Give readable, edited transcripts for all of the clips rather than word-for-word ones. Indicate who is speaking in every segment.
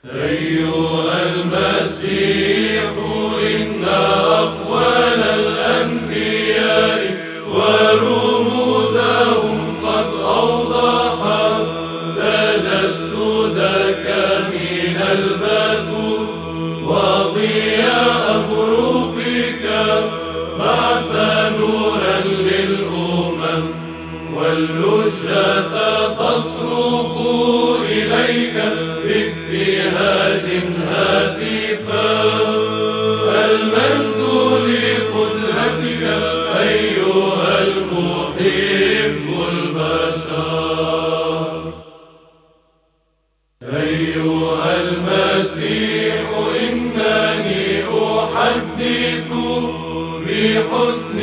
Speaker 1: أيها المسيح إن أقوال الأنبياء ورموزهم قد أوضحت تجسدك من البتول وضياء بروقك بعث نورا للأمم واللجة تصرخ إليك بابتهاج هاتفا. المجد لقدرتك أيها المحب البشر. أيها المسيح إنني أحدث بحسن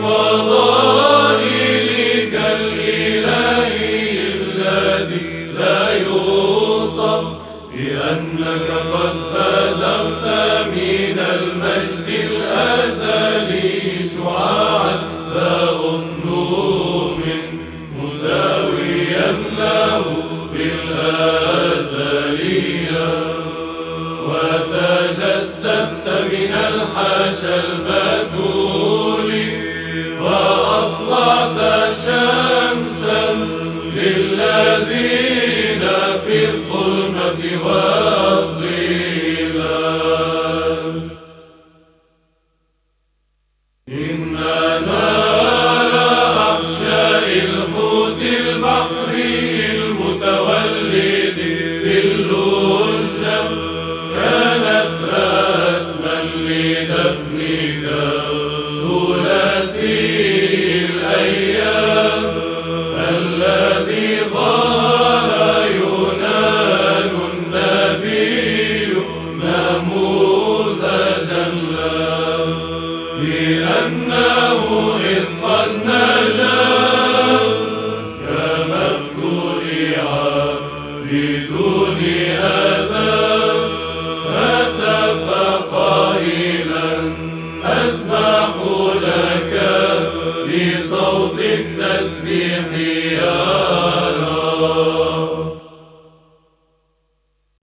Speaker 1: فضائلك الإلهي الذي لا يوصف، بأنك قد بزغت من المجد الأزلي شعاعا ذا أنوم مساويا له في الأزلية، وتجسدت من الحاشا البتول